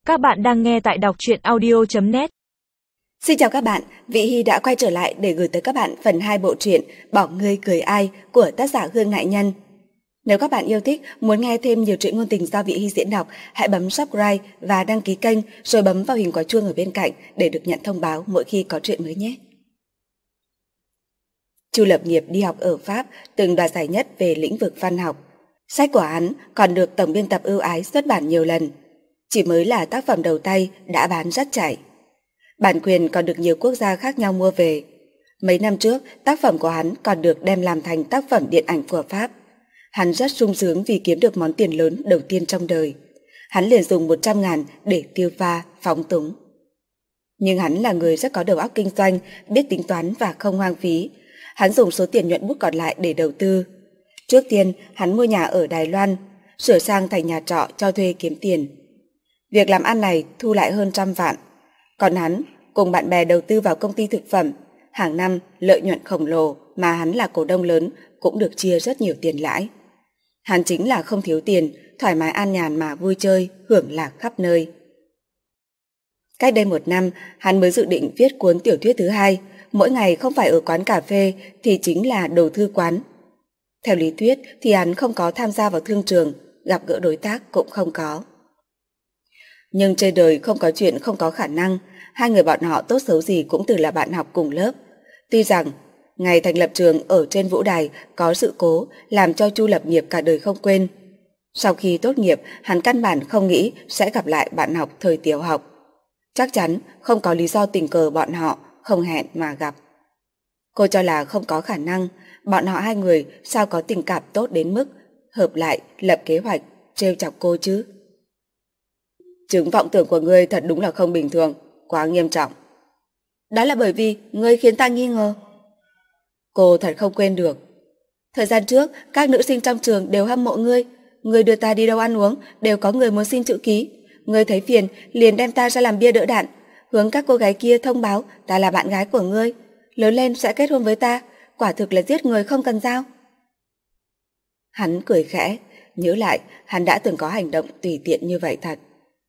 Các bạn đang nghe tại đọc truyện audio.net. Xin chào các bạn, Vị Hy đã quay trở lại để gửi tới các bạn phần 2 bộ truyện Bỏ Ngươi Cười Ai của tác giả Hương Nại Nhân. Nếu các bạn yêu thích, muốn nghe thêm nhiều truyện ngôn tình do Vị Hy diễn đọc, hãy bấm subscribe và đăng ký kênh rồi bấm vào hình quả chuông ở bên cạnh để được nhận thông báo mỗi khi có truyện mới nhé. Chu Lập Nghiệp đi học ở Pháp, từng đoạt giải nhất về lĩnh vực văn học. Sách của hắn còn được tổng biên tập ưu ái xuất bản nhiều lần. Chỉ mới là tác phẩm đầu tay đã bán rất chạy. Bản quyền còn được nhiều quốc gia khác nhau mua về. Mấy năm trước, tác phẩm của hắn còn được đem làm thành tác phẩm điện ảnh của Pháp. Hắn rất sung sướng vì kiếm được món tiền lớn đầu tiên trong đời. Hắn liền dùng 100.000 để tiêu pha, phóng túng. Nhưng hắn là người rất có đầu óc kinh doanh, biết tính toán và không hoang phí. Hắn dùng số tiền nhuận bút còn lại để đầu tư. Trước tiên, hắn mua nhà ở Đài Loan, sửa sang thành nhà trọ cho thuê kiếm tiền. Việc làm ăn này thu lại hơn 100 vạn. Còn hắn cùng bạn bè đầu tư vào công ty thực phẩm, hàng năm lợi nhuận khổng lồ mà hắn là cổ đông lớn cũng được chia rất nhiều tiền lãi. Hắn chính là không thiếu tiền, thoải mái an nhàn mà vui chơi, hưởng lạc khắp nơi. Cách đây 1 năm, hắn mới dự định viết cuốn tiểu thuyết thứ 2, mỗi ngày không phải ở quán cà phê thì chính là đồ thư quán. Theo lý thuyết thì hắn không có tham gia vào thương trường, gặp gỡ đối tác cũng không có. Nhưng trên đời không có chuyện không có khả năng, hai người bọn họ tốt xấu gì cũng từng là bạn học cùng lớp. Tuy rằng, ngày thành lập trường ở trên vũ đài có sự cố làm cho Chu Lập Nghiệp cả đời không quên. Sau khi tốt nghiệp, hắn căn bản không nghĩ sẽ gặp lại bạn học thời tiểu học. Chắc chắn không có lý do tình cờ bọn họ không hẹn mà gặp. Cô cho là không có khả năng, bọn họ hai người sao có tình cảm tốt đến mức hợp lại lập kế hoạch trêu chọc cô chứ. Chứng vọng tưởng của ngươi thật đúng là không bình thường, quá nghiêm trọng. Đó là bởi vì ngươi khiến ta nghi ngờ. Cô thật không quên được. Thời gian trước, các nữ sinh trong trường đều hâm mộ ngươi. Ngươi đưa ta đi đâu ăn uống, đều có người muốn xin chữ ký. Ngươi thấy phiền, liền đem ta ra làm bia đỡ đạn, hướng các cô gái kia thông báo ta là bạn gái của ngươi. Lớn lên sẽ kết hôn với ta, quả thực là giết người không cần dao. Hắn cười khẽ, nhớ lại hắn đã từng có hành động tùy tiện như vậy thật.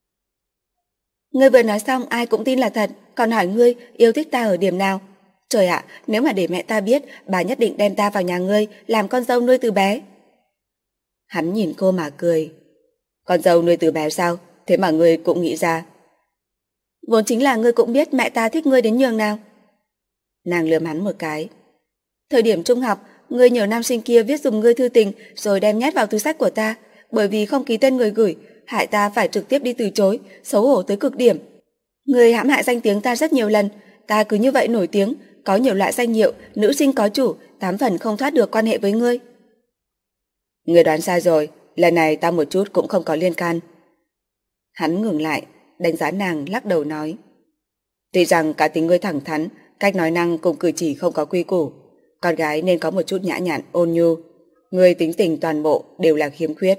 Ngươi vừa nói xong ai cũng tin là thật, còn hỏi ngươi yêu thích ta ở điểm nào. Trời ạ, nếu mà để mẹ ta biết, bà nhất định đem ta vào nhà ngươi làm con dâu nuôi từ bé. Hắn nhìn cô mà cười. Con dâu nuôi từ bé sao? Thế mà ngươi cũng nghĩ ra. Vốn chính là ngươi cũng biết mẹ ta thích ngươi đến nhường nào. Nàng lườm hắn một cái. Thời điểm trung học, ngươi nhờ nam sinh kia viết dùm ngươi thư tình rồi đem nhét vào túi sách của ta, bởi vì không ký tên người gửi, hại ta phải trực tiếp đi từ chối, xấu hổ tới cực điểm. Ngươi hãm hại danh tiếng ta rất nhiều lần, ta cứ như vậy nổi tiếng, có nhiều loại danh hiệu, nữ sinh có chủ, 8 phần không thoát được quan hệ với ngươi. Ngươi đoán sai rồi, lần này ta một chút cũng không có liên can. Hắn ngừng lại, đánh giá nàng lắc đầu nói. Tuy rằng cá tính ngươi thẳng thắn, cách nói năng cùng cử chỉ không có quy củ, con gái nên có một chút nhã nhặn, ôn nhu. Ngươi tính tình toàn bộ đều là khiếm khuyết.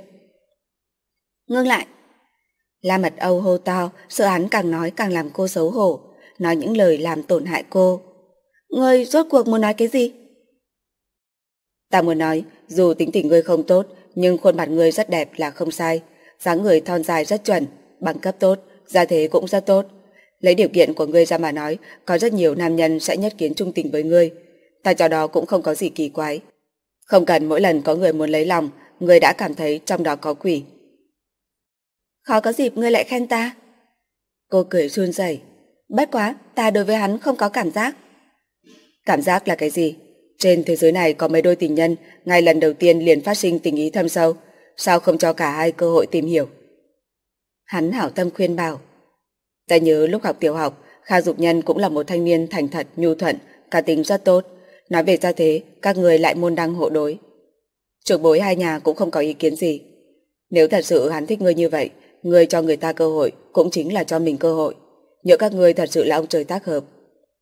Ngưng lại. La Mật Âu hô to, sợ hắn càng nói càng làm cô xấu hổ, nói những lời làm tổn hại cô. Ngươi rốt cuộc muốn nói cái gì? Ta muốn nói, dù tính tình ngươi không tốt, nhưng khuôn mặt ngươi rất đẹp là không sai, dáng người thon dài rất chuẩn, bằng cấp tốt, gia thế cũng rất tốt. Lấy điều kiện của ngươi ra mà nói, có rất nhiều nam nhân sẽ nhất kiến trung tình với ngươi. Ta cho đó cũng không có gì kỳ quái. Không cần mỗi lần có người muốn lấy lòng, ngươi đã cảm thấy trong đó có quỷ. Khó có dịp ngươi lại khen ta. Cô cười run rẩy. Bất quá, ta đối với hắn không có cảm giác. Cảm giác là cái gì? Trên thế giới này có mấy đôi tình nhân, ngay lần đầu tiên liền phát sinh tình ý thâm sâu, sao không cho cả hai cơ hội tìm hiểu? Hắn hảo tâm khuyên bảo. Ta nhớ lúc học tiểu học, Kha Dục Nhân cũng là một thanh niên thành thật, nhu thuận, cá tính rất tốt. Nói về gia thế, các người lại môn đăng hộ đối. Trưởng bối hai nhà cũng không có ý kiến gì. Nếu thật sự hắn thích ngươi như vậy, ngươi cho người ta cơ hội cũng chính là cho mình cơ hội. Nhỡ các ngươi thật sự là ông trời tác hợp.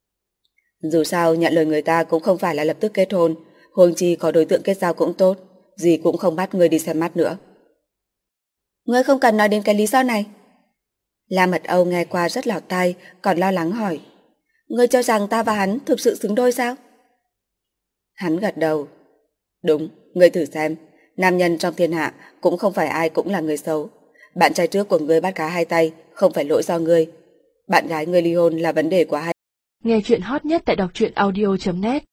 Dù sao nhận lời người ta cũng không phải là lập tức kết hôn, huống chi có đối tượng kết giao cũng tốt, gì cũng không bắt ngươi đi xem mắt nữa. Ngươi không cần nói đến cái lý do này. La Mật Âu nghe qua rất lọt tai, còn lo lắng hỏi. Ngươi cho rằng ta và hắn thực sự xứng đôi sao? Hắn gật đầu. Đúng, ngươi thử xem, nam nhân trong thiên hạ cũng không phải ai cũng là người xấu. Bạn trai trước của ngươi bắt cá hai tay, không phải lỗi do ngươi. Bạn gái ngươi ly hôn là vấn đề của hai. Nghe chuyện hot nhất tại đọc truyện audio.net